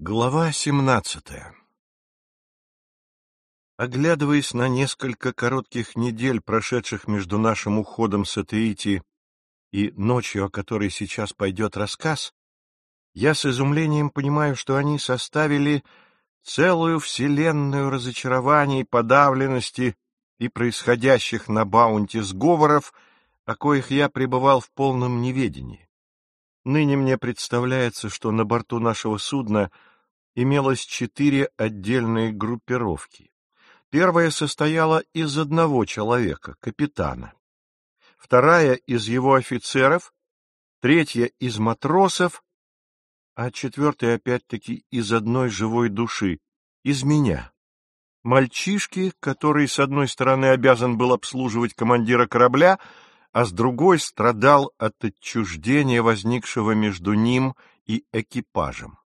Глава 17. Оглядываясь на несколько коротких недель, прошедших между нашим уходом с Атеити и ночью, о которой сейчас пойдет рассказ, я с изумлением понимаю, что они составили целую вселенную разочарований, подавленности и происходящих на Баунти сговоров, о коих я пребывал в полном неведении. Ныне мне представляется, что на борту нашего судна имелось 4 отдельные группировки. Первая состояла из одного человека, капитана, вторая — из его офицеров, третья — из матросов, а четвертая, опять-таки, из одной живой души, из меня. Мальчишки, который, с одной стороны, обязан был обслуживать командира корабля, а с другой страдал от отчуждения, возникшего между ним и экипажем.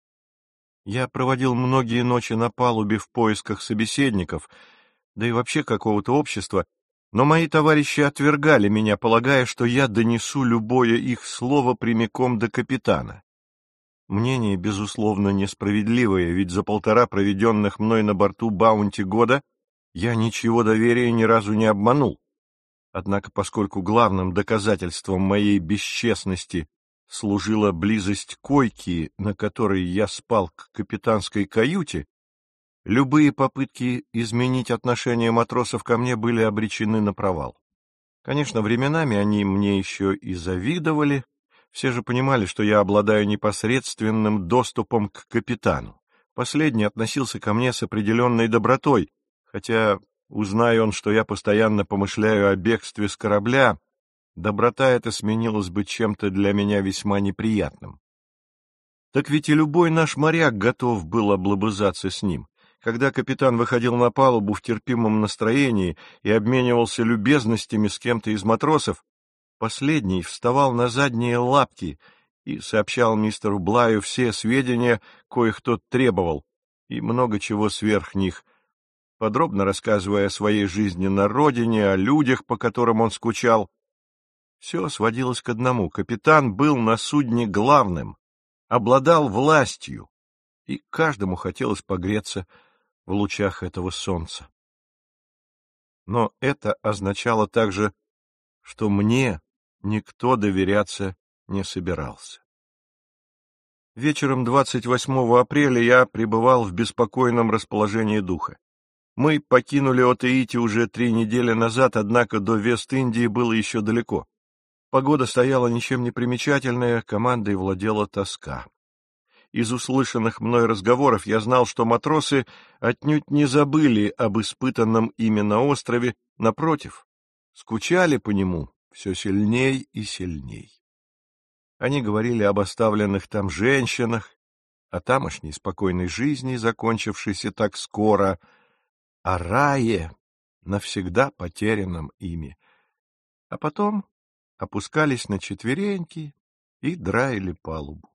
Я проводил многие ночи на палубе в поисках собеседников, да и вообще какого-то общества, но мои товарищи отвергали меня, полагая, что я донесу любое их слово прямиком до капитана. Мнение, безусловно, несправедливое, ведь за 1,5 проведенных мной на борту Баунти года я ничего доверия ни разу не обманул. Однако, поскольку главным доказательством моей бесчестности служила близость койки, на которой я спал, к капитанской каюте, любые попытки изменить отношение матросов ко мне были обречены на провал. Конечно, временами они мне еще и завидовали, все же понимали, что я обладаю непосредственным доступом к капитану. Последний относился ко мне с определенной добротой, хотя, узнай он, что я постоянно помышляю о бегстве с корабля, доброта эта сменилась бы чем-то для меня весьма неприятным. Так ведь и любой наш моряк готов был облобызаться с ним. Когда капитан выходил на палубу в терпимом настроении и обменивался любезностями с кем-то из матросов, последний вставал на задние лапки и сообщал мистеру Блаю все сведения, коих тот требовал, и много чего сверх них, подробно рассказывая о своей жизни на родине, о людях, по которым он скучал. Все сводилось к одному: капитан был на судне главным, обладал властью, и каждому хотелось погреться в лучах этого солнца. Но это означало также, что мне никто доверяться не собирался. Вечером 28 апреля я пребывал в беспокойном расположении духа. Мы покинули Атеити уже 3 недели назад, однако до Вест-Индии было еще далеко. Погода стояла ничем не примечательная, командой владела тоска. Из услышанных мной разговоров я знал, что матросы отнюдь не забыли об испытанном ими на острове, напротив, скучали по нему все сильней и сильней. Они говорили об оставленных там женщинах, о тамошней спокойной жизни, закончившейся так скоро, о рае, навсегда потерянном ими, а потом опускались на четвереньки и драили палубу.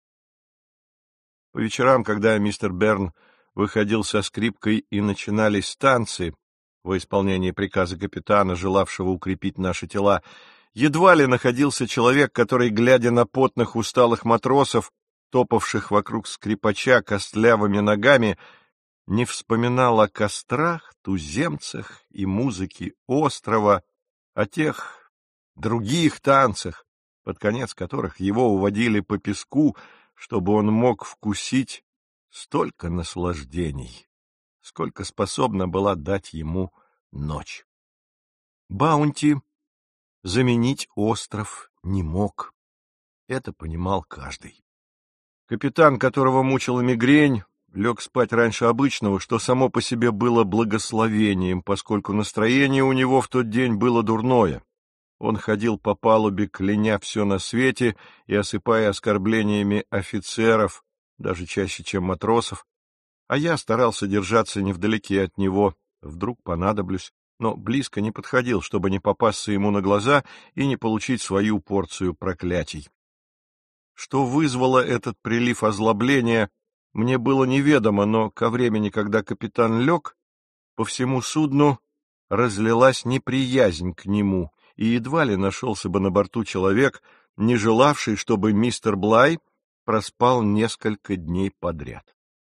По вечерам, когда мистер Берн выходил со скрипкой и начинались танцы во исполнении приказа капитана, желавшего укрепить наши тела, едва ли находился человек, который, глядя на потных усталых матросов, топавших вокруг скрипача костлявыми ногами, не вспоминал о кострах, туземцах и музыке острова, о тех других танцах, под конец которых его уводили по песку, чтобы он мог вкусить столько наслаждений, сколько способна была дать ему ночь. Баунти заменить остров не мог, это понимал каждый. Капитан, которого мучила мигрень, лег спать раньше обычного, что само по себе было благословением, поскольку настроение у него в тот день было дурное. Он ходил по палубе, кляня все на свете и осыпая оскорблениями офицеров, даже чаще, чем матросов, а я старался держаться невдалеке от него, вдруг понадоблюсь, но близко не подходил, чтобы не попасться ему на глаза и не получить свою порцию проклятий. Что вызвало этот прилив озлобления, мне было неведомо, но ко времени, когда капитан лег, по всему судну разлилась неприязнь к нему, и едва ли нашелся бы на борту человек, не желавший, чтобы мистер Блай проспал несколько дней подряд.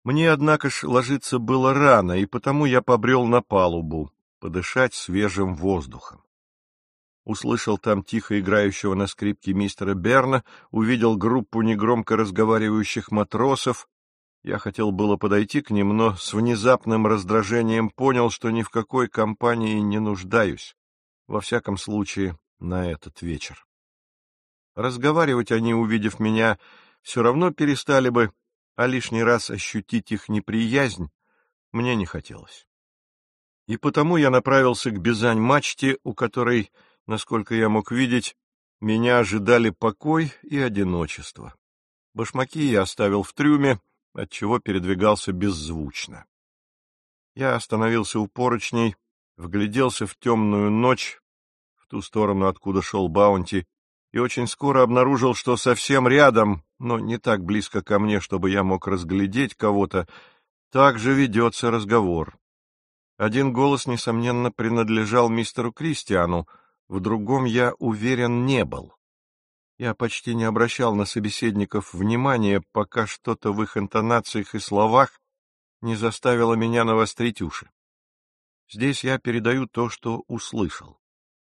Мне, однако ж, ложиться было рано, и потому я побрел на палубу, подышать свежим воздухом. Услышал там тихо играющего на скрипке мистера Берна, увидел группу негромко разговаривающих матросов. Я хотел было подойти к ним, но с внезапным раздражением понял, что ни в какой компании не нуждаюсь, во всяком случае, на этот вечер. Разговаривать они, увидев меня, все равно перестали бы, а лишний раз ощутить их неприязнь мне не хотелось. И потому я направился к Бизань-мачте, у которой, насколько я мог видеть, меня ожидали покой и одиночество. Башмаки я оставил в трюме, отчего передвигался беззвучно. Я остановился у поручней, вгляделся в темную ночь, в ту сторону, откуда шел Баунти, и очень скоро обнаружил, что совсем рядом, но не так близко ко мне, чтобы я мог разглядеть кого-то, также ведется разговор. Один голос, несомненно, принадлежал мистеру Кристиану, в другом я уверен не был. Я почти не обращал на собеседников внимания, пока что-то в их интонациях и словах не заставило меня навострить уши. Здесь я передаю то, что услышал.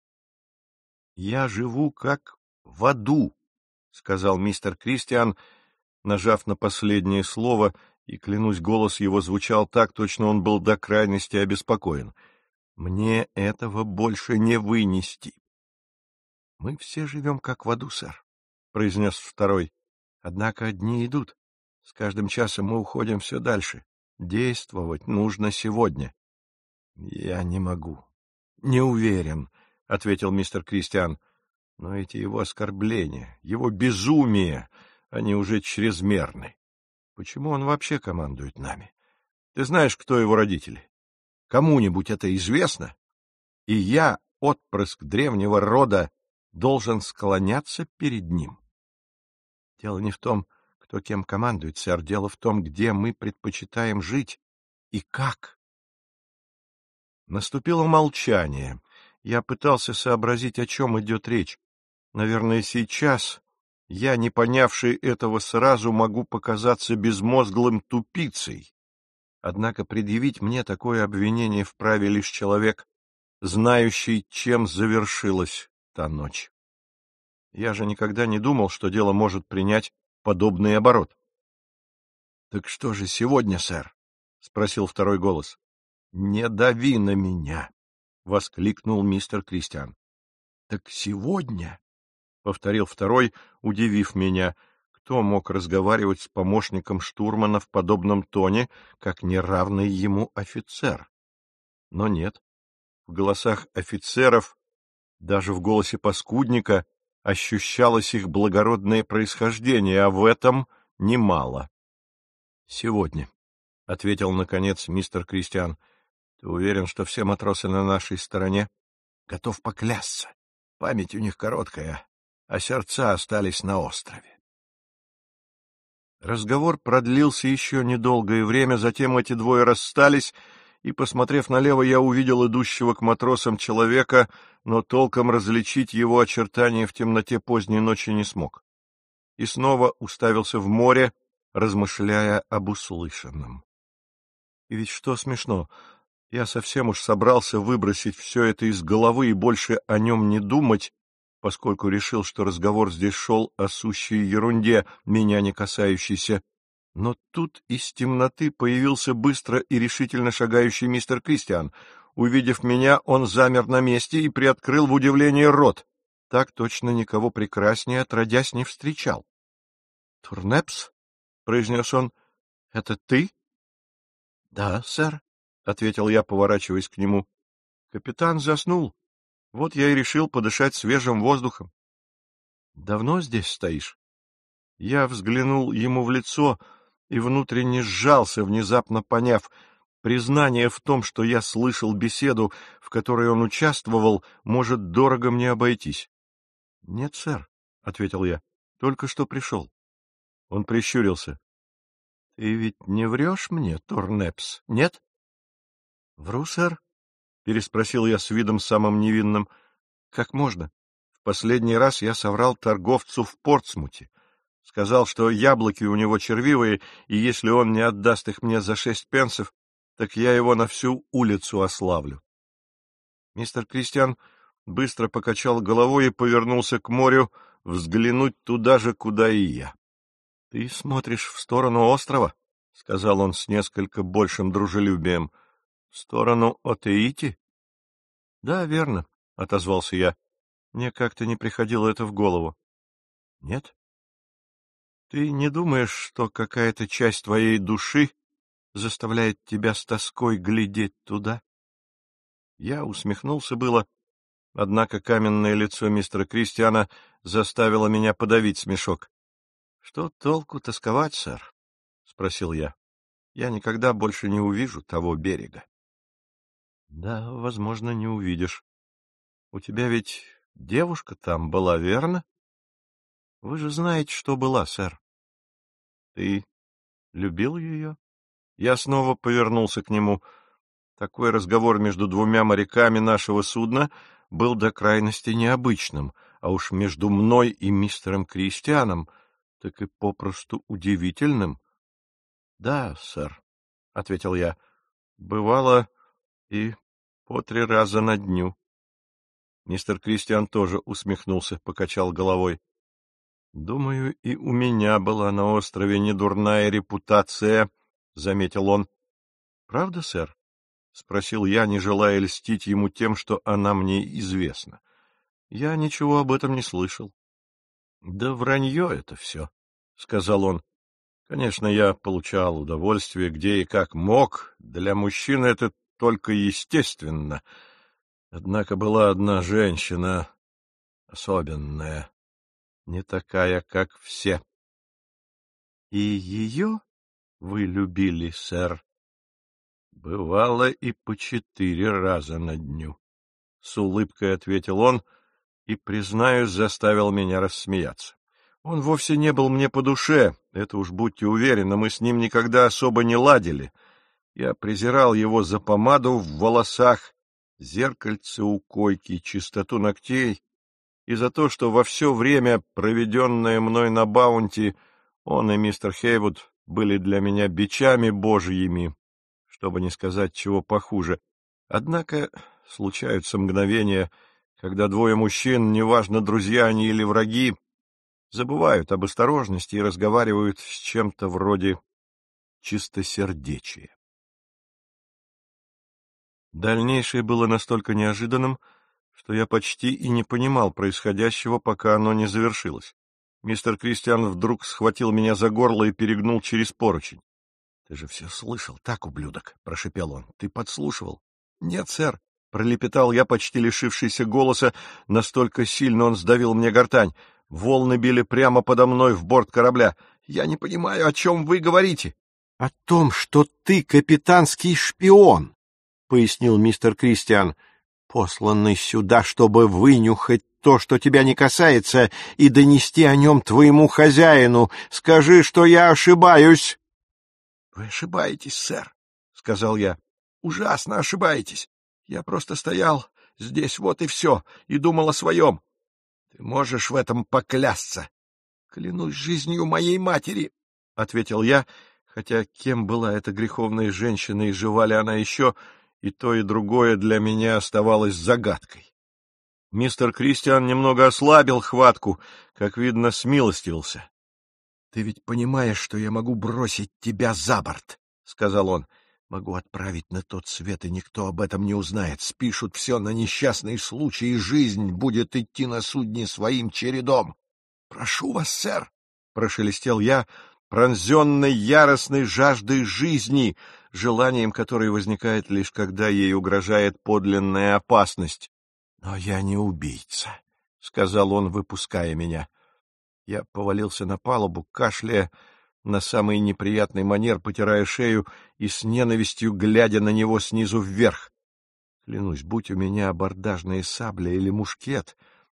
«Я живу как в аду», — сказал мистер Кристиан, нажав на последнее слово, и, клянусь, голос его звучал так, точно он был до крайности обеспокоен. «Мне этого больше не вынести». «Мы все живем как в аду, сэр», — произнес второй. «Однако дни идут. С каждым часом мы уходим все дальше. Действовать нужно сегодня». «Я не могу. Не уверен», — ответил мистер Кристиан. «Но эти его оскорбления, его безумие, они уже чрезмерны. Почему он вообще командует нами? Ты знаешь, кто его родители? Кому-нибудь это известно? И я, отпрыск древнего рода, должен склоняться перед ним. Дело не в том, кто кем командует, сэр, дело в том, где мы предпочитаем жить и как». Наступило молчание. Я пытался сообразить, о чем идет речь. Наверное, сейчас я, не понявший этого сразу, могу показаться безмозглым тупицей. Однако предъявить мне такое обвинение вправе лишь человек, знающий, чем завершилась та ночь. Я же никогда не думал, что дело может принять подобный оборот. — Так что же сегодня, сэр? — спросил второй голос. — Не дави на меня! — воскликнул мистер Кристиан. — Так сегодня? — повторил второй, удивив меня. Кто мог разговаривать с помощником штурмана в подобном тоне, как неравный ему офицер? Но нет. В голосах офицеров, даже в голосе паскудника, ощущалось их благородное происхождение, а в этом немало. — Сегодня, — ответил, наконец, мистер Кристиан. — Ты уверен, что все матросы на нашей стороне? — Готов поклясться. Память у них короткая, а сердца остались на острове. Разговор продлился еще недолгое время, затем эти двое расстались, и, посмотрев налево, я увидел идущего к матросам человека, но толком различить его очертания в темноте поздней ночи не смог. И снова уставился в море, размышляя об услышанном. И ведь что смешно, я совсем уж собрался выбросить все это из головы и больше о нем не думать, поскольку решил, что разговор здесь шел о сущей ерунде, меня не касающейся. Но тут из темноты появился быстро и решительно шагающий мистер Кристиан. Увидев меня, он замер на месте и приоткрыл в удивлении рот. Так точно никого прекраснее отродясь не встречал. — Турнепс? — произнес он. — Это ты? — Да, сэр, — ответил я, поворачиваясь к нему. — Капитан заснул. Вот я и решил подышать свежим воздухом. — Давно здесь стоишь? Я взглянул ему в лицо и внутренне сжался, внезапно поняв, признание в том, что я слышал беседу, в которой он участвовал, может дорого мне обойтись. — Нет, сэр, — ответил я, — только что пришел. Он прищурился. — Ты ведь не врешь мне, Турнепс, нет? — Вру, сэр, — переспросил я с видом самым невинным. — Как можно? В последний раз я соврал торговцу в Портсмуте. Сказал, что яблоки у него червивые, и если он не отдаст их мне за 6 пенсов, так я его на всю улицу ославлю. Мистер Кристиан быстро покачал головой и повернулся к морю, взглянуть туда же, куда и я. — Ты смотришь в сторону острова? — сказал он с несколько большим дружелюбием. — В сторону Отеити? — Да, верно, — отозвался я. Мне как-то не приходило это в голову. — Нет? — Ты не думаешь, что какая-то часть твоей души заставляет тебя с тоской глядеть туда? Я усмехнулся было, однако каменное лицо мистера Кристиана заставило меня подавить смешок. — Что толку тосковать, сэр? — спросил я. — Я никогда больше не увижу того берега. — Да, возможно, не увидишь. У тебя ведь девушка там была, верно? Вы же знаете, что была, сэр. Ты любил ее? Я снова повернулся к нему. Такой разговор между двумя моряками нашего судна был до крайности необычным, а уж между мной и мистером Кристианом так и попросту удивительным. — Да, сэр, — ответил я, — бывало и по 3 раза на дню. Мистер Кристиан тоже усмехнулся, покачал головой. — Думаю, и у меня была на острове недурная репутация, — заметил он. — Правда, сэр? — спросил я, не желая льстить ему тем, что она мне известна. Я ничего об этом не слышал. — Да вранье это все, — сказал он. Конечно, я получал удовольствие где и как мог. Для мужчины это только естественно. Однако была одна женщина особенная, не такая, как все. — И ее вы любили, сэр? — Бывало и по 4 раза на дню. С улыбкой ответил он и, признаюсь, заставил меня рассмеяться. Он вовсе не был мне по душе, это уж будьте уверены, мы с ним никогда особо не ладили. Я презирал его за помаду в волосах, зеркальце у койки, чистоту ногтей, и за то, что во все время, проведенное мной на Баунти, он и мистер Хейвуд были для меня бичами божьими, чтобы не сказать чего похуже. Однако случаются мгновения, когда двое мужчин, неважно, друзья они или враги, забывают об осторожности и разговаривают с чем-то вроде чистосердечия. Дальнейшее было настолько неожиданным, что я почти и не понимал происходящего, пока оно не завершилось. Мистер Кристиан вдруг схватил меня за горло и перегнул через поручень. — Ты же все слышал, так, ублюдок? — прошипел он. — Ты подслушивал? — Нет, сэр, — пролепетал я, почти лишившийся голоса, настолько сильно он сдавил мне гортань. Волны били прямо подо мной в борт корабля. Я не понимаю, о чем вы говорите. — О том, что ты капитанский шпион, — пояснил мистер Кристиан, — посланный сюда, чтобы вынюхать то, что тебя не касается, и донести о нем твоему хозяину. Скажи, что я ошибаюсь. — Вы ошибаетесь, сэр, — сказал я. — Ужасно ошибаетесь. Я просто стоял здесь, вот и все, и думал о своем. Ты можешь в этом поклясться. — Клянусь жизнью моей матери, — ответил я, хотя кем была эта греховная женщина и жива ли она еще, и то, и другое для меня оставалось загадкой. Мистер Кристиан немного ослабил хватку, как видно, смилостивился. — Ты ведь понимаешь, что я могу бросить тебя за борт, — сказал он. — Могу отправить на тот свет, и никто об этом не узнает. Спишут все на несчастный случай, и жизнь будет идти на судне своим чередом. — Прошу вас, сэр, — прошелестел я, пронзенный яростной жаждой жизни, желанием которой возникает лишь когда ей угрожает подлинная опасность. — Но я не убийца, — сказал он, выпуская меня. Я повалился на палубу, кашляя, на самый неприятный манер потирая шею и с ненавистью глядя на него снизу вверх. Клянусь, будь у меня абордажная сабля или мушкет,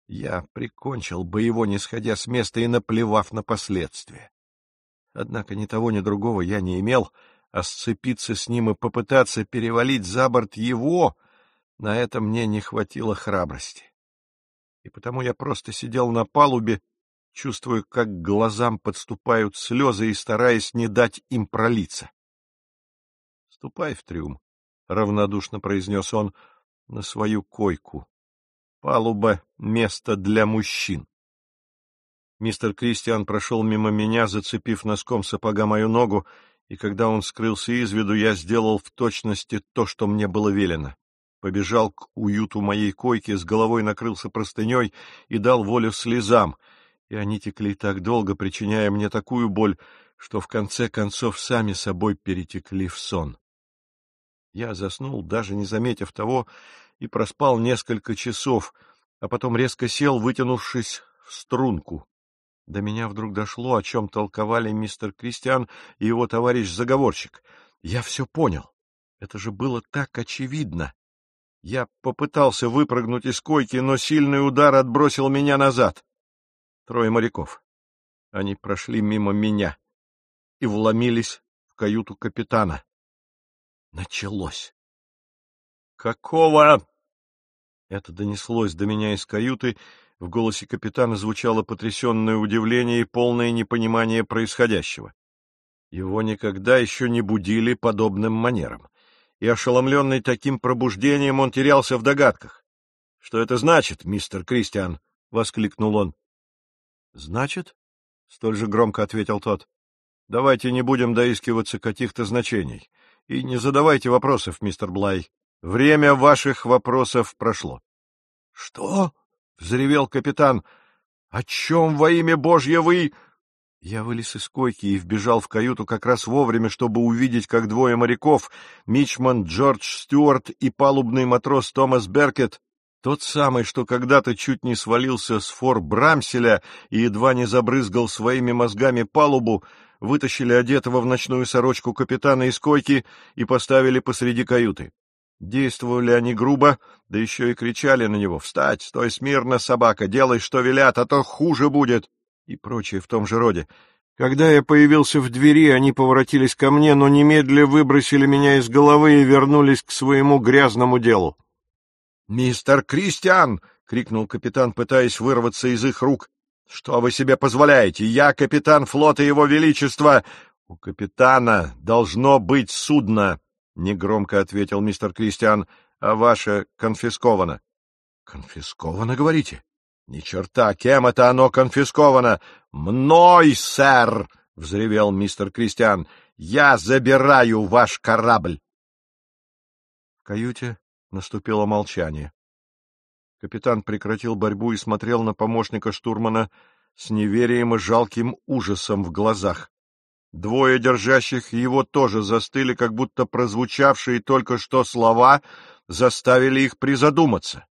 я прикончил бы его, не сходя с места и наплевав на последствия. Однако ни того, ни другого я не имел, а сцепиться с ним и попытаться перевалить за борт его, на это мне не хватило храбрости. И потому я просто сидел на палубе, чувствуя, как к глазам подступают слезы и стараясь не дать им пролиться. — Ступай в трюм, — равнодушно произнес он, — на свою койку. Палуба — место для мужчин. Мистер Кристиан прошел мимо меня, зацепив носком сапога мою ногу, и когда он скрылся из виду, я сделал в точности то, что мне было велено. Побежал к уюту моей койки, с головой накрылся простыней и дал волю слезам, и они текли так долго, причиняя мне такую боль, что в конце концов сами собой перетекли в сон. Я заснул, даже не заметив того, и проспал несколько часов, а потом резко сел, вытянувшись в струнку. До меня вдруг дошло, о чем толковали мистер Кристиан и его товарищ-заговорщик. Я все понял. Это же было так очевидно. Я попытался выпрыгнуть из койки, но сильный удар отбросил меня назад. 3 моряков. Они прошли мимо меня и вломились в каюту капитана. Началось. «Какого?» Это донеслось до меня из каюты. В голосе капитана звучало потрясенное удивление и полное непонимание происходящего. Его никогда еще не будили подобным манерам, и, ошеломленный таким пробуждением, он терялся в догадках. — Что это значит, мистер Кристиан? — воскликнул он. — Значит? — столь же громко ответил тот. — Давайте не будем доискиваться каких-то значений. И не задавайте вопросов, мистер Блай. Время ваших вопросов прошло. — Что? — взревел капитан. — О чем во имя Божье вы... Я вылез из койки и вбежал в каюту как раз вовремя, чтобы увидеть, как 2 моряков, мичман Джордж Стюарт и палубный матрос Томас Беркет, тот самый, что когда-то чуть не свалился с фор Брамселя и едва не забрызгал своими мозгами палубу, вытащили одетого в ночную сорочку капитана из койки и поставили посреди каюты. Действовали они грубо, да еще и кричали на него: «Встать! Стой смирно, собака! Делай, что велят, а то хуже будет!» и прочее в том же роде. Когда я появился в двери, они поворотились ко мне, но немедля выбросили меня из головы и вернулись к своему грязному делу. «Мистер Кристиан!» — крикнул капитан, пытаясь вырваться из их рук. «Что вы себе позволяете? Я капитан флота Его Величества!» «У капитана должно быть судно!» — негромко ответил мистер Кристиан. «А ваше конфисковано». «Конфисковано, говорите?» «Ни черта! Кем это оно конфисковано?» «Мной, сэр!» — взревел мистер Кристиан. «Я забираю ваш корабль!» В каюте наступило молчание. Капитан прекратил борьбу и смотрел на помощника штурмана с неверием и жалким ужасом в глазах. 2 держащих его тоже застыли, как будто прозвучавшие только что слова заставили их призадуматься.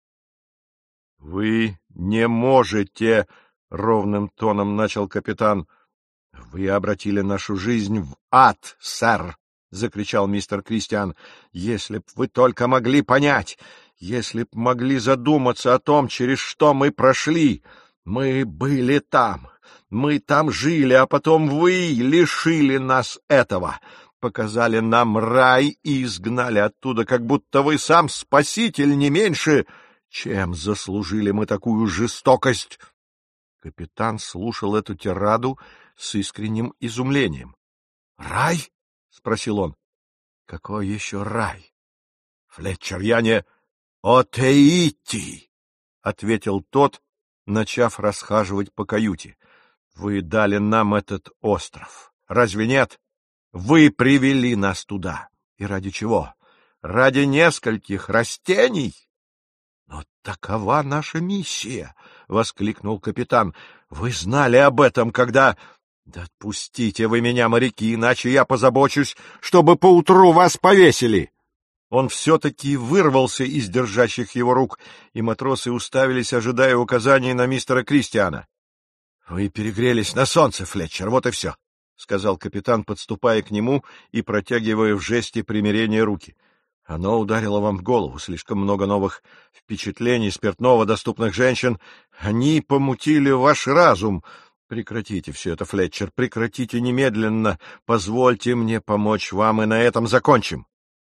— Вы не можете, — ровным тоном начал капитан. — Вы обратили нашу жизнь в ад, сэр, — закричал мистер Кристиан. — Если б вы только могли понять, если б могли задуматься о том, через что мы прошли. Мы были там, мы там жили, а потом вы лишили нас этого, показали нам рай и изгнали оттуда, как будто вы сам спаситель, не меньше. Чем заслужили мы такую жестокость? Капитан слушал эту тираду с искренним изумлением. — Рай? — спросил он. — Какой еще рай? — Флетчер, я не... — Отеити! — ответил тот, начав расхаживать по каюте. — Вы дали нам этот остров. Разве нет? Вы привели нас туда. И ради чего? Ради нескольких растений? — Но такова наша миссия! — воскликнул капитан. — Вы знали об этом, когда... — Да отпустите вы меня, моряки, иначе я позабочусь, чтобы поутру вас повесили! Он все-таки вырвался из держащих его рук, и матросы уставились, ожидая указаний на мистера Кристиана. — Вы перегрелись на солнце, Флетчер, вот и все, — сказал капитан, подступая к нему и протягивая в жесте примирения руки. — Оно ударило вам в голову, слишком много новых впечатлений, спиртного, доступных женщин. Они помутили ваш разум. Прекратите все это, Флетчер, прекратите немедленно. Позвольте мне помочь вам, и на этом закончим.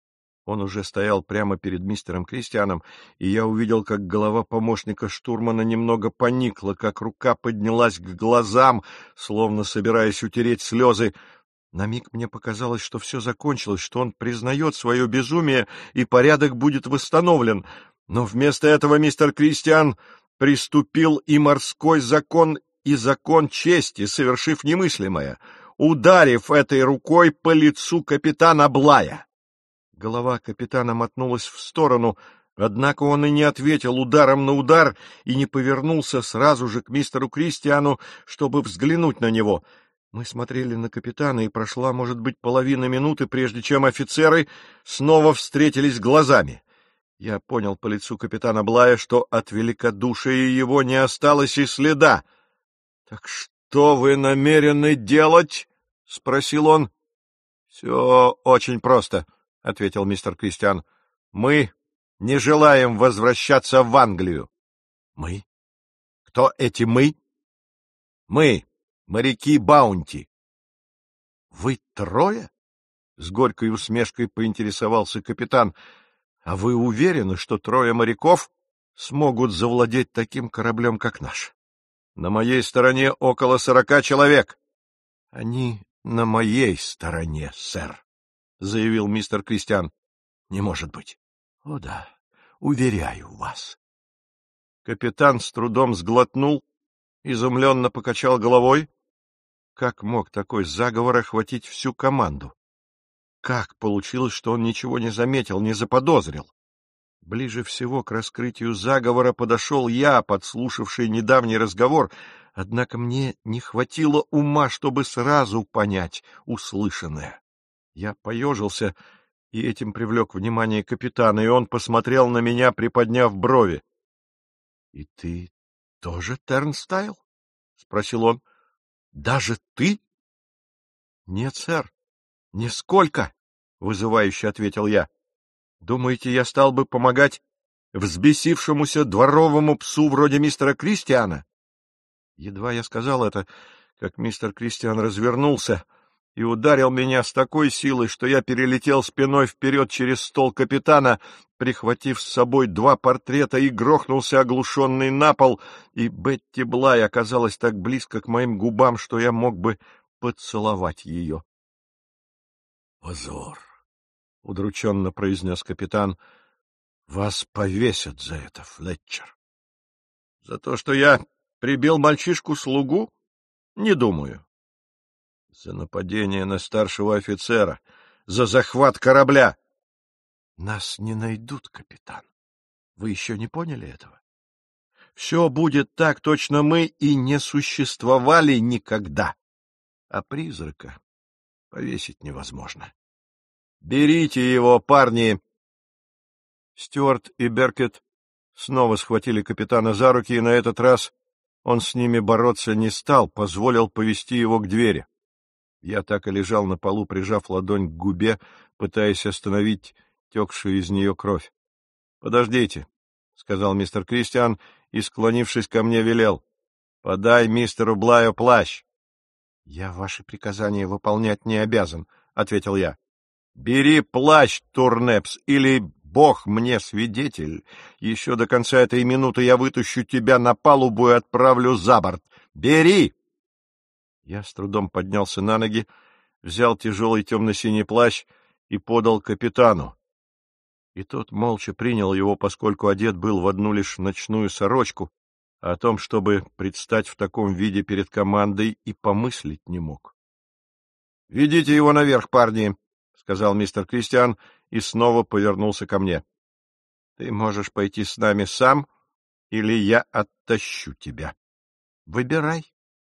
Он уже стоял прямо перед мистером Кристианом, и я увидел, как голова помощника штурмана немного поникла, как рука поднялась к глазам, словно собираясь утереть слезы. На миг мне показалось, что все закончилось, что он признает свое безумие, и порядок будет восстановлен. Но вместо этого мистер Кристиан приступил и морской закон, и закон чести, совершив немыслимое, ударив этой рукой по лицу капитана Блая. Голова капитана мотнулась в сторону, однако он и не ответил ударом на удар и не повернулся сразу же к мистеру Кристиану, чтобы взглянуть на него. Мы смотрели на капитана, и прошла, может быть, половина минуты, прежде чем офицеры снова встретились глазами. Я понял по лицу капитана Блая, что от великодушия его не осталось и следа. — Так что вы намерены делать? — спросил он. — Все очень просто, — ответил мистер Кристиан. — Мы не желаем возвращаться в Англию. — Мы? Кто эти мы? — Мы, моряки Баунти. — Вы трое? — с горькой усмешкой поинтересовался капитан. — А вы уверены, что трое моряков смогут завладеть таким кораблем, как наш? На моей стороне около 40 человек. — Они на моей стороне, сэр, — заявил мистер Кристиан. — Не может быть. — О да, уверяю вас. Капитан с трудом сглотнул, изумленно покачал головой. Как мог такой заговор охватить всю команду? Как получилось, что он ничего не заметил, не заподозрил? Ближе всего к раскрытию заговора подошел я, подслушавший недавний разговор, однако мне не хватило ума, чтобы сразу понять услышанное. Я поежился и этим привлек внимание капитана, и он посмотрел на меня, приподняв брови. — И ты тоже Тернстайл? — спросил он. — Даже ты? — Нет, сэр, нисколько, — вызывающе ответил я. — Думаете, я стал бы помогать взбесившемуся дворовому псу вроде мистера Кристиана? Едва я сказал это, как мистер Кристиан развернулся и ударил меня с такой силой, что я перелетел спиной вперед через стол капитана, прихватив с собой 2 портрета, и грохнулся оглушенный на пол, и Бетти Блай оказалась так близко к моим губам, что я мог бы поцеловать ее. — Позор! — удрученно произнес капитан. — Вас повесят за это, Флетчер. — За то, что я прибил мальчишку-слугу? Не думаю. За нападение на старшего офицера, за захват корабля. Нас не найдут, капитан. Вы еще не поняли этого? Все будет так, точно мы и не существовали никогда. А призрака повесить невозможно. Берите его, парни! Стюарт и Беркет снова схватили капитана за руки, и на этот раз он с ними бороться не стал, позволил повести его к двери. Я так и лежал на полу, прижав ладонь к губе, пытаясь остановить текшую из нее кровь. — Подождите, — сказал мистер Кристиан и, склонившись ко мне, велел. — Подай мистеру Блаю плащ. — Я ваши приказания выполнять не обязан, — ответил я. — Бери плащ, Турнепс, или, бог мне свидетель, еще до конца этой минуты я вытащу тебя на палубу и отправлю за борт. Бери! Я с трудом поднялся на ноги, взял тяжелый темно-синий плащ и подал капитану. И тот молча принял его, поскольку одет был в одну лишь ночную сорочку, а о том, чтобы предстать в таком виде перед командой, и помыслить не мог. — Ведите его наверх, парни, — сказал мистер Кристиан и снова повернулся ко мне. — Ты можешь пойти с нами сам, или я оттащу тебя. Выбирай.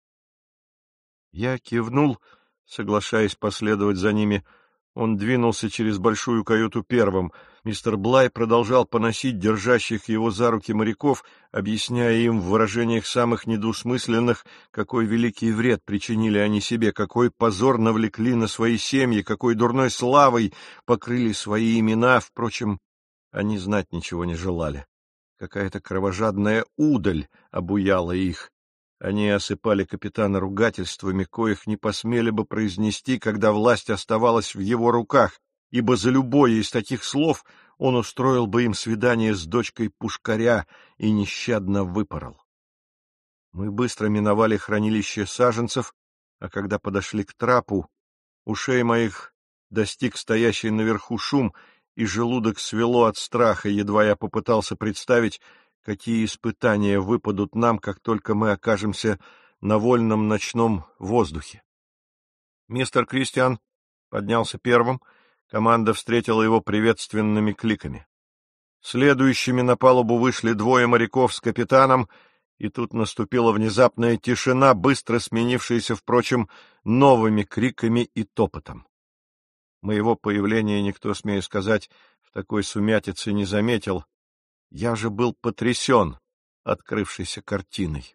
Я кивнул, соглашаясь последовать за ними. Он двинулся через большую каюту первым. Мистер Блай продолжал поносить держащих его за руки моряков, объясняя им в выражениях самых недвусмысленных, какой великий вред причинили они себе, какой позор навлекли на свои семьи, какой дурной славой покрыли свои имена. Впрочем, они знать ничего не желали. Какая-то кровожадная удаль обуяла их. Они осыпали капитана ругательствами, коих не посмели бы произнести, когда власть оставалась в его руках. ибо за любое из таких слов он устроил бы им свидание с дочкой пушкаря и нещадно выпорол. Мы быстро миновали хранилище саженцев, а когда подошли к трапу, ушей моих достиг стоящий наверху шум, и желудок свело от страха, едва я попытался представить, какие испытания выпадут нам, как только мы окажемся на вольном ночном воздухе. Мистер Кристиан поднялся первым, команда встретила его приветственными кликами. Следующими на палубу вышли двое моряков с капитаном, и тут наступила внезапная тишина, быстро сменившаяся, впрочем, новыми криками и топотом. Моего появления никто, смею сказать, в такой сумятице не заметил. Я же был потрясен открывшейся картиной.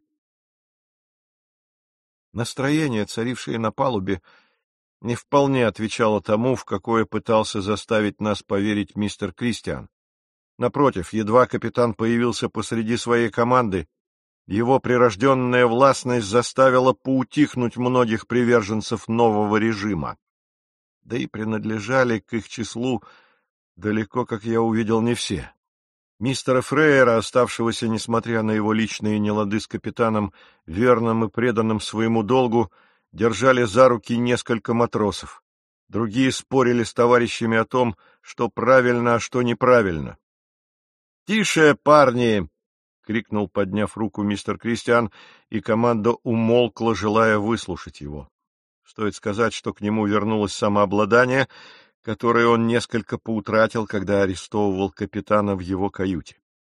Настроение, царившее на палубе, не вполне отвечало тому, в какое пытался заставить нас поверить мистер Кристиан. Напротив, едва капитан появился посреди своей команды, его прирожденная властность заставила поутихнуть многих приверженцев нового режима. Да и принадлежали к их числу далеко, как я увидел, не все. Мистера Фрейера, оставшегося, несмотря на его личные нелады с капитаном, верным и преданным своему долгу, держали за руки несколько матросов. Другие спорили с товарищами о том, что правильно, а что неправильно. — Тише, парни! — крикнул, подняв руку, мистер Кристиан, и команда умолкла, желая выслушать его. Стоит сказать, что к нему вернулось самообладание, которое он несколько поутратил, когда арестовывал капитана в его каюте.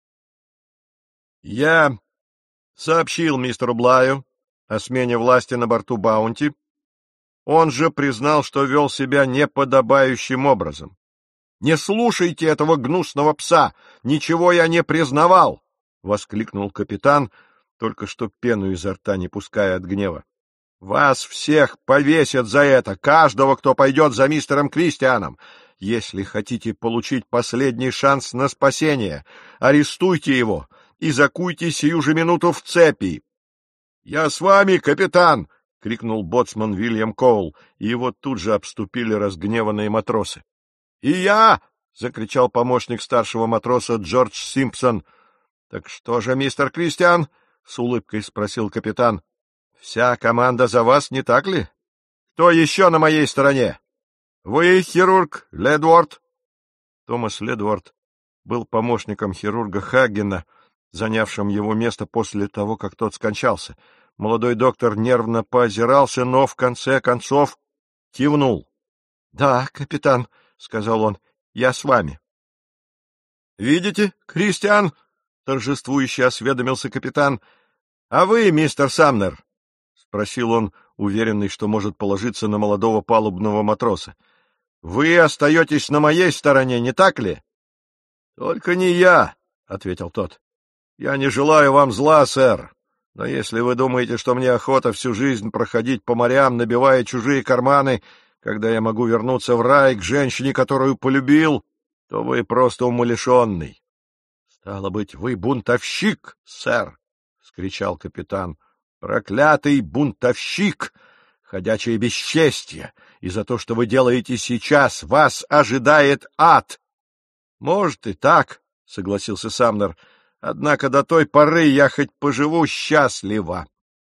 — Я сообщил мистеру Блаю о смене власти на борту Баунти. Он же признал, что вел себя неподобающим образом. — Не слушайте этого гнусного пса! Ничего я не признавал! — воскликнул капитан, только что пену изо рта не пуская от гнева. — Вас всех повесят за это, каждого, кто пойдет за мистером Кристианом. Если хотите получить последний шанс на спасение, арестуйте его и закуйте сию же минуту в цепи. — Я с вами, капитан! — крикнул боцман Вильям Коул, и его тут же обступили разгневанные матросы. — И я! — закричал помощник старшего матроса Джордж Симпсон. — Так что же, мистер Кристиан? — с улыбкой спросил капитан. — Вся команда за вас, не так ли? Кто еще на моей стороне? Вы хирург Ледворд? Томас Ледворд был помощником хирурга Хаггена, занявшим его место после того, как тот скончался. Молодой доктор нервно поозирался, но в конце концов кивнул. — Да, капитан, — сказал он, — я с вами. — Видите, Кристиан? — торжествующе осведомился капитан. — А вы, мистер Самнер? — спросил он, уверенный, что может положиться на молодого палубного матроса. — Вы остаетесь на моей стороне, не так ли? — Только не я, — ответил тот. — Я не желаю вам зла, сэр. Но если вы думаете, что мне охота всю жизнь проходить по морям, набивая чужие карманы, когда я могу вернуться в рай к женщине, которую полюбил, то вы просто умалишенный. — Стало быть, вы бунтовщик, сэр! — вскричал капитан. — Проклятый бунтовщик! Ходячее бесчестье! И за то, что вы делаете сейчас, вас ожидает ад! — Может и так, — согласился Самнер. — Однако до той поры я хоть поживу счастливо.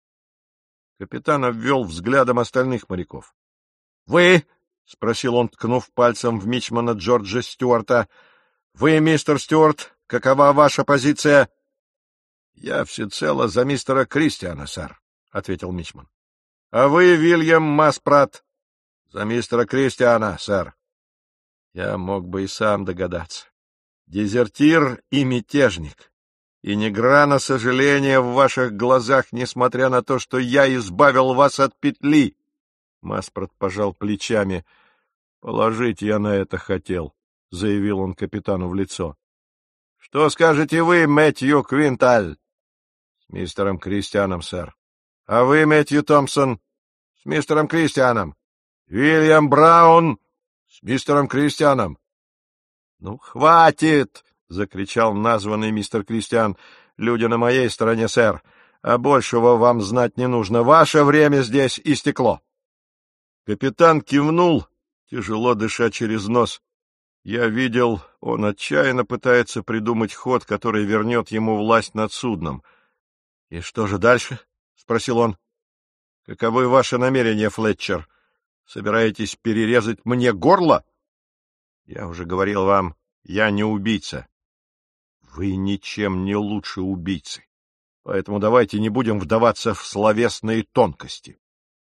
Капитан обвел взглядом остальных моряков. — Вы? — спросил он, ткнув пальцем в мичмана Джорджа Стюарта. — Вы, мистер Стюарт, какова ваша позиция? — Я всецело за мистера Кристиана, сэр, — ответил мичман. — А вы, Вильям Маспрат? — За мистера Кристиана, сэр. Я мог бы и сам догадаться. Дезертир и мятежник. И ни грана сожаления в ваших глазах, несмотря на то, что я избавил вас от петли. Маспрат пожал плечами. — Положить я на это хотел, — заявил он капитану в лицо. — Что скажете вы, Мэтью Квинталь? — С мистером Кристианом, сэр. — А вы, Мэтью Томпсон? — С мистером Кристианом. — Вильям Браун? — С мистером Кристианом. — Ну, хватит! — закричал названный мистер Кристиан. — Люди на моей стороне, сэр, а большего вам знать не нужно. Ваше время здесь истекло. Капитан кивнул тяжело дыша через нос. Я видел, он отчаянно пытается придумать ход, который вернет ему власть над судном. — И что же дальше? — спросил он. — Каковы ваши намерения, Флетчер? Собираетесь перерезать мне горло? — Я уже говорил вам, я не убийца. — Вы ничем не лучше убийцы. Поэтому давайте не будем вдаваться в словесные тонкости.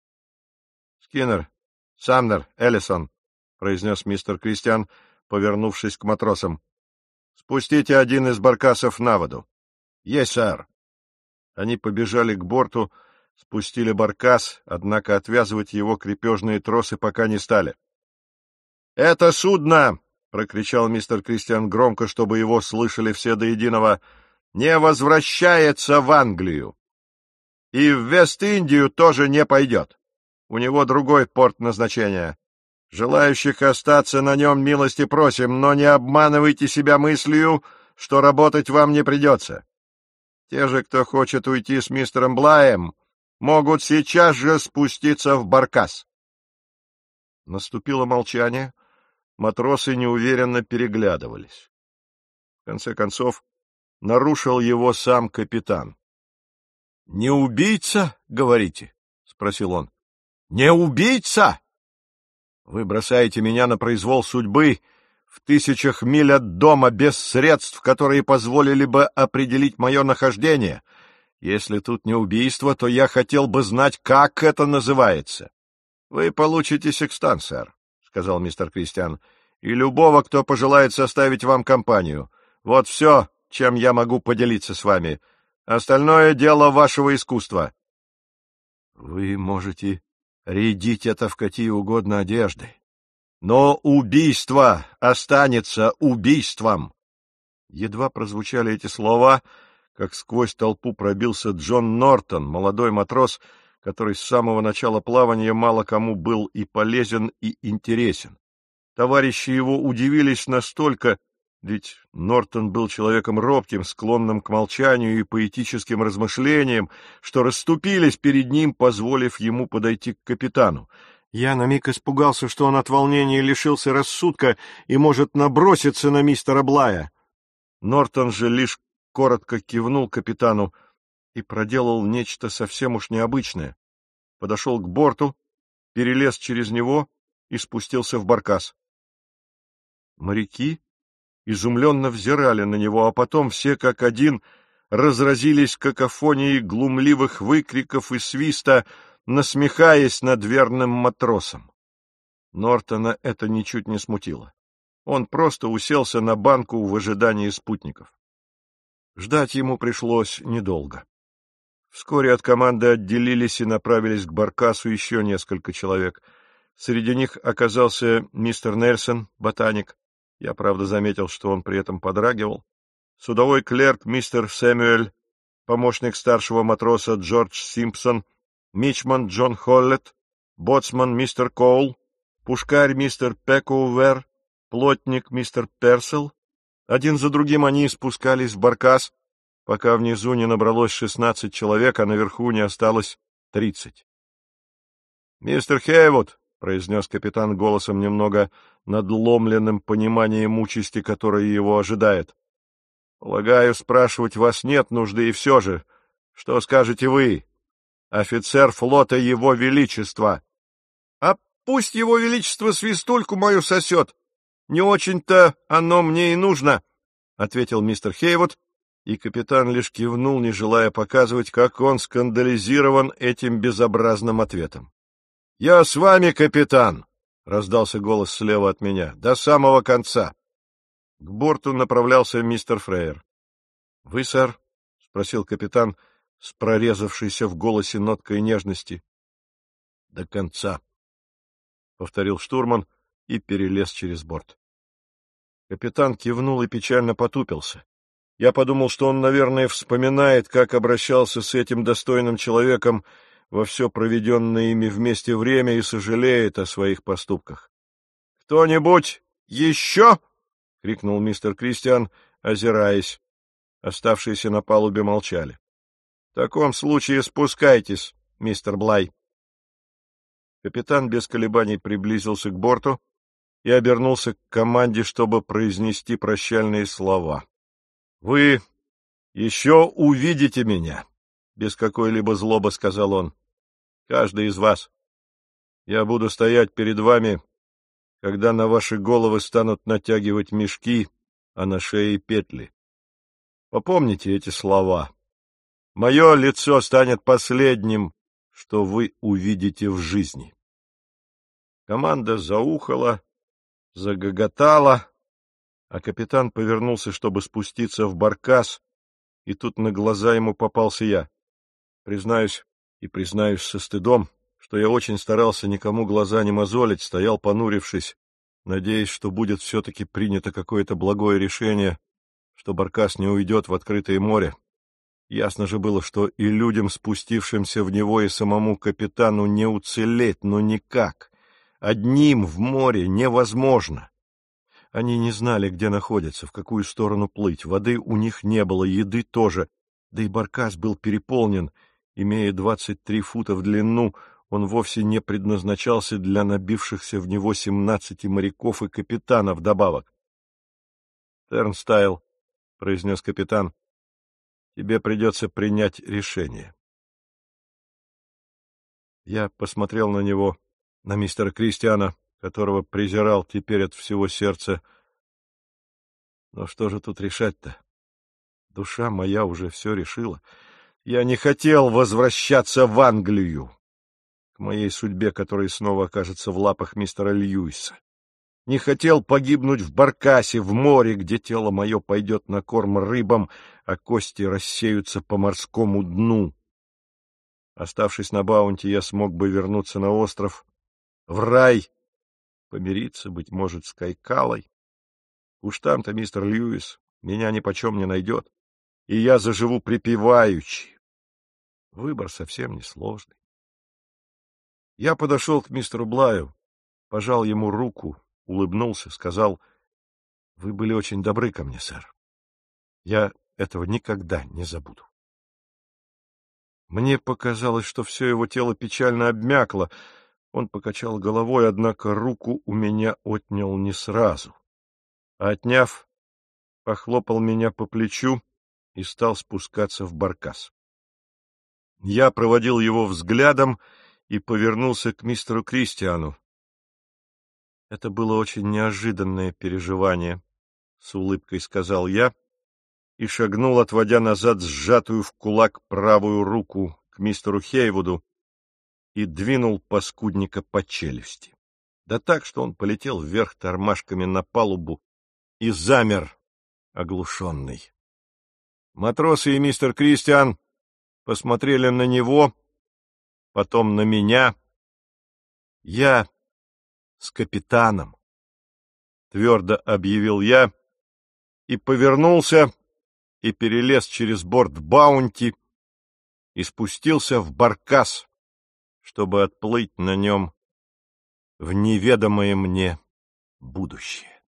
— Скиннер, Самнер, Эллисон, — произнес мистер Кристиан, повернувшись к матросам. — Спустите один из баркасов на воду. — Есть, сэр. Они побежали к борту, спустили баркас, однако отвязывать его крепежные тросы пока не стали. — Это судно, — прокричал мистер Кристиан громко, чтобы его слышали все до единого, — не возвращается в Англию. И в Вест-Индию тоже не пойдет. У него другой порт назначения. Желающих остаться на нем милости просим, но не обманывайте себя мыслью, что работать вам не придется. Те же, кто хочет уйти с мистером Блаем, могут сейчас же спуститься в баркас. Наступило молчание. Матросы неуверенно переглядывались. В конце концов, нарушил его сам капитан. — Не убийца, говорите? — спросил он. — Не убийца? Вы бросаете меня на произвол судьбы в 1000 миль от дома без средств, которые позволили бы определить мое нахождение. Если тут не убийство, то я хотел бы знать, как это называется. — Вы получите секстант, сэр, — сказал мистер Кристиан, — и любого, кто пожелает составить вам компанию. Вот все, чем я могу поделиться с вами. Остальное — дело вашего искусства. — Вы можете рядить это в какие угодно одежды. Но убийство останется убийством. Едва прозвучали эти слова, как сквозь толпу пробился Джон Нортон, молодой матрос, который с самого начала плавания мало кому был и полезен, и интересен. Товарищи его удивились настолько, ведь Нортон был человеком робким, склонным к молчанию и поэтическим размышлениям, что расступились перед ним, позволив ему подойти к капитану. Я на миг испугался, что он от волнения лишился рассудка и может наброситься на мистера Блая. Нортон же лишь коротко кивнул капитану и проделал нечто совсем уж необычное. Подошел к борту, перелез через него и спустился в баркас. Моряки изумленно взирали на него, а потом все как один разразились какофонией глумливых выкриков и свиста, насмехаясь над верным матросом. Нортона это ничуть не смутило. Он просто уселся на банку в ожидании спутников. Ждать ему пришлось недолго. Вскоре от команды отделились и направились к баркасу еще несколько человек. Среди них оказался мистер Нельсон, ботаник. Я, правда, заметил, что он при этом подрагивал. Судовой клерк мистер Сэмюэль, помощник старшего матроса Джордж Симпсон, мичман Джон Холлет, боцман мистер Коул, пушкарь мистер Пекоувер, плотник мистер Персел. Один за другим они спускались в баркас, пока внизу не набралось 16 человек, а наверху не осталось 30. — Мистер Хейвуд, — произнес капитан голосом немного надломленным пониманием участи, которая его ожидает, — полагаю, спрашивать вас нет нужды, и все же, что скажете вы, офицер флота Его Величества? — А пусть Его Величество свистульку мою сосет. Не очень-то оно мне и нужно, — ответил мистер Хейвуд, и капитан лишь кивнул, не желая показывать, как он скандализирован этим безобразным ответом. — Я с вами, капитан! — раздался голос слева от меня. — До самого конца. К борту направлялся мистер Фрейер. — Вы, сэр? — спросил капитан с прорезавшейся в голосе ноткой нежности. — До конца, — повторил штурман и перелез через борт. Капитан кивнул и печально потупился. Я подумал, что он, наверное, вспоминает, как обращался с этим достойным человеком во все проведенное ими вместе время и сожалеет о своих поступках. — Кто-нибудь еще? — крикнул мистер Кристиан, озираясь. Оставшиеся на палубе молчали. — В таком случае спускайтесь, мистер Блай. Капитан без колебаний приблизился к борту и обернулся к команде, чтобы произнести прощальные слова. «Вы еще увидите меня!» — без какой-либо злобы сказал он. «Каждый из вас. Я буду стоять перед вами, когда на ваши головы станут натягивать мешки, а на шее петли. Попомните эти слова. Мое лицо станет последним, что вы увидите в жизни». Команда заухала, загоготала, а капитан повернулся, чтобы спуститься в баркас, и тут на глаза ему попался я. Признаюсь со стыдом, что я очень старался никому глаза не мозолить, стоял понурившись, надеясь, что будет все-таки принято какое-то благое решение, что баркас не уйдет в открытое море. Ясно же было, что и людям, спустившимся в него, и самому капитану не уцелеть, но никак. Одним в море невозможно. Они не знали, где находятся, в какую сторону плыть. Воды у них не было, еды тоже. Да и баркас был переполнен. Имея 23 фута в длину, он вовсе не предназначался для набившихся в него 17 моряков и капитана вдобавок. — Тернстайл, — произнес капитан, — тебе придется принять решение. Я посмотрел на него, на мистера Кристиана, которого презирал теперь от всего сердца. Но что же тут решать-то? Душа моя уже все решила. Я не хотел возвращаться в Англию, к моей судьбе, которая снова окажется в лапах мистера Льюиса. Не хотел погибнуть в баркасе, в море, где тело мое пойдет на корм рыбам, а кости рассеются по морскому дну. Оставшись на Баунти, я смог бы вернуться на остров, в рай, помириться, быть может, с Кайкалой. Уж там-то мистер Льюис меня нипочем не найдет, и я заживу припеваючи. Выбор совсем несложный. Я подошел к мистеру Блаю, пожал ему руку, улыбнулся, сказал: «Вы были очень добры ко мне, сэр. Я этого никогда не забуду». Мне показалось, что все его тело печально обмякло. Он покачал головой, однако руку у меня отнял не сразу. А отняв, похлопал меня по плечу и стал спускаться в баркас. Я проводил его взглядом и повернулся к мистеру Кристиану. Это было очень неожиданное переживание, — с улыбкой сказал я и шагнул, отводя назад сжатую в кулак правую руку к мистеру Хейвуду, и двинул паскудника по челюсти. Да так, что он полетел вверх тормашками на палубу и замер, оглушенный. Матросы и мистер Кристиан посмотрели на него, потом на меня. Я с капитаном, — твердо объявил я, и повернулся, и перелез через борт Баунти, и спустился в баркас, чтобы отплыть на нем в неведомое мне будущее.